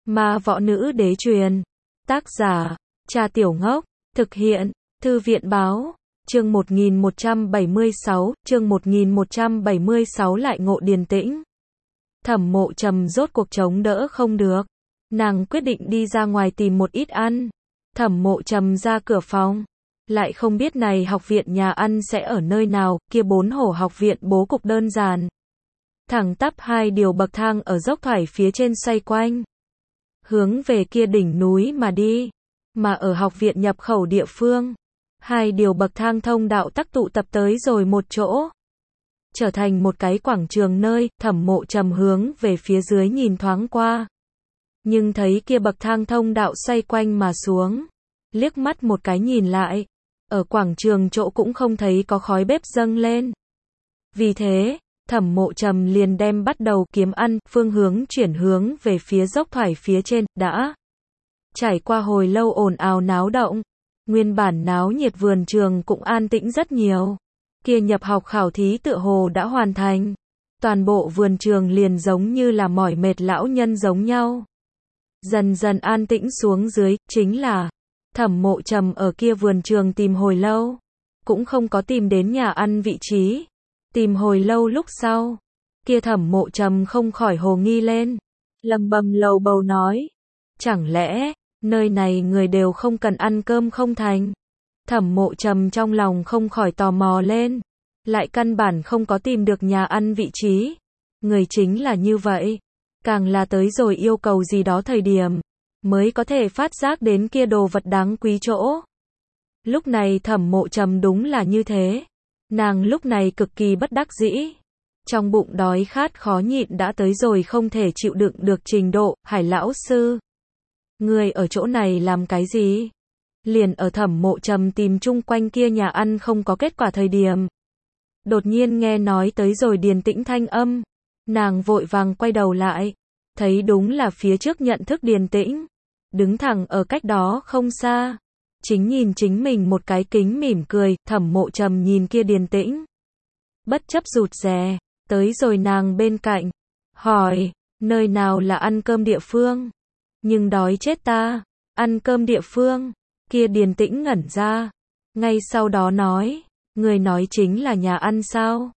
Ma võ nữ đế truyền. Tác giả, Cha Tiểu Ngốc. Thực hiện, Thư viện báo. Chương 1176, chương 1176 lại ngộ điềm tĩnh. Thẩm Mộ Trầm rốt cuộc chống đỡ không được. Nàng quyết định đi ra ngoài tìm một ít ăn. Thẩm Mộ Trầm ra cửa phòng. Lại không biết này học viện nhà ăn sẽ ở nơi nào, kia 4 hổ học viện bố cục đơn giản. Thẳng tắp 2 điều bậc thang ở dốc thoải phía trên xoay quanh. Hướng về kia đỉnh núi mà đi. Mà ở học viện nhập khẩu địa phương, 2 điều bậc thang thông đạo tắc tụ tập tới rồi một chỗ. Trở thành một cái quảng trường nơi, Thẩm Mộ Trầm hướng về phía dưới nhìn thoáng qua. Nhưng thấy kia bậc thang thông đạo xoay quanh mà xuống. Liếc mắt một cái nhìn lại. Ở quảng trường chỗ cũng không thấy có khói bếp dâng lên. Vì thế, Thẩm Mộ Trầm liền đem bắt đầu kiếm ăn, phương hướng chuyển hướng về phía dốc thoải phía trên, đã. Trải qua hồi lâu ồn ào náo động. Nguyên bản náo nhiệt vườn trường cũng an tĩnh rất nhiều. Kia nhập học khảo thí tựa hồ đã hoàn thành. Toàn bộ vườn trường liền giống như là mỏi mệt lão nhân giống nhau. Dần dần an tĩnh xuống dưới, chính là Thẩm Mộ Trầm ở kia vườn trường tìm hồi lâu. Cũng không có tìm đến nhà ăn vị trí. Tìm hồi lâu lúc sau. Kia Thẩm Mộ Trầm không khỏi hồ nghi lên. Lầm bầm lầu bầu nói. Chẳng lẽ, nơi này người đều không cần ăn cơm không thành? Thẩm Mộ Trầm trong lòng không khỏi tò mò lên. Lại căn bản không có tìm được nhà ăn vị trí. Người chính là như vậy. Càng là tới rồi yêu cầu gì đó thời điểm. Mới có thể phát giác đến kia đồ vật đáng quý chỗ. Lúc này Thẩm Mộ Trầm đúng là như thế. Nàng lúc này cực kỳ bất đắc dĩ. Trong bụng đói khát khó nhịn đã tới rồi không thể chịu đựng được trình độ. Hải lão sư, người ở chỗ này làm cái gì? Liền ở Thẩm Mộ Trầm tìm chung quanh kia nhà ăn không có kết quả thời điểm. Đột nhiên nghe nói tới rồi điềm tĩnh thanh âm. Nàng vội vàng quay đầu lại. Thấy đúng là phía trước nhận thức điềm tĩnh. Đứng thẳng ở cách đó không xa. Chính nhìn chính mình một cái kính mỉm cười. Thẩm Mộ Trầm nhìn kia điềm tĩnh. Bất chấp rụt rè. Tới rồi nàng bên cạnh. Hỏi, nơi nào là ăn cơm địa phương? Nhưng đói chết ta. Ăn cơm địa phương. Kia điềm tĩnh ngẩn ra. Ngay sau đó nói. Người nói chính là nhà ăn sao?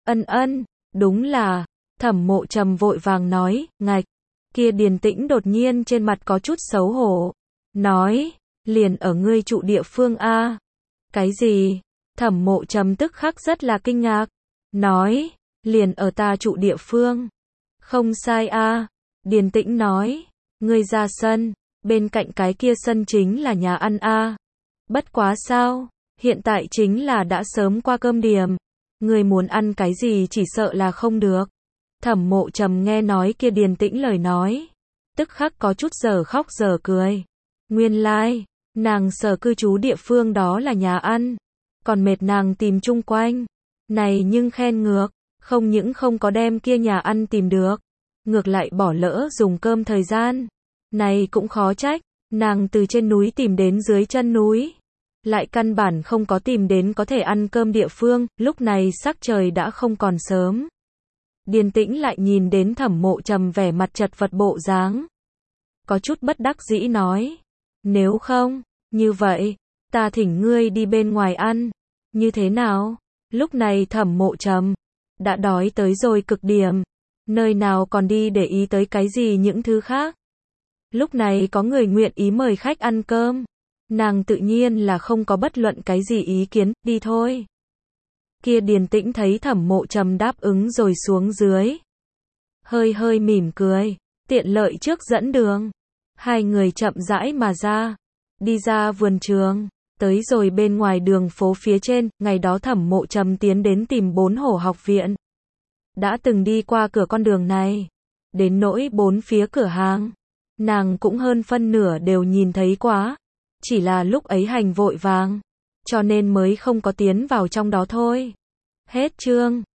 Ân, đúng là. Thẩm Mộ Trầm vội vàng nói, ngạch. Kia điềm tĩnh đột nhiên trên mặt có chút xấu hổ. Nói, liền ở ngươi trụ địa phương a. Cái gì? Thẩm Mộ Trầm tức khắc rất là kinh ngạc. Nói, liền ở ta trụ địa phương. Không sai a. Điềm tĩnh nói, ngươi ra sân, bên cạnh cái kia sân chính là nhà ăn a. Bất quá sao, hiện tại chính là đã sớm qua cơm điểm. Ngươi muốn ăn cái gì chỉ sợ là không được. Thẩm Mộ Trầm nghe nói kia điềm tĩnh lời nói. Tức khắc có chút giờ khóc giờ cười. Nguyên lai, nàng sở cư trú địa phương đó là nhà ăn. Còn mệt nàng tìm chung quanh. Này nhưng khen ngược. Không những không có đem kia nhà ăn tìm được. Ngược lại bỏ lỡ dùng cơm thời gian. Này cũng khó trách. Nàng từ trên núi tìm đến dưới chân núi. Lại căn bản không có tìm đến có thể ăn cơm địa phương. Lúc này sắc trời đã không còn sớm. Điềm tĩnh lại nhìn đến Thẩm Mộ Trầm vẻ mặt chật vật bộ dáng. Có chút bất đắc dĩ nói. Nếu không, như vậy, ta thỉnh ngươi đi bên ngoài ăn. Như thế nào? Lúc này Thẩm Mộ Trầm đã đói tới rồi cực điểm. Nơi nào còn đi để ý tới cái gì những thứ khác. Lúc này có người nguyện ý mời khách ăn cơm. Nàng tự nhiên là không có bất luận cái gì ý kiến, đi thôi. Kia điềm tĩnh thấy Thẩm Mộ Trầm đáp ứng rồi xuống dưới. Hơi mỉm cười, tiện lợi trước dẫn đường. Hai người chậm rãi mà ra. Đi ra vườn trường, tới rồi bên ngoài đường phố phía trên, ngày đó Thẩm Mộ Trầm tiến đến tìm 4 hổ học viện. Đã từng đi qua cửa con đường này. Đến nỗi 4 phía cửa hàng. Nàng cũng hơn phân nửa đều nhìn thấy quá. Chỉ là lúc ấy hành vội vàng. Cho nên mới không có tiến vào trong đó thôi. Hết chương.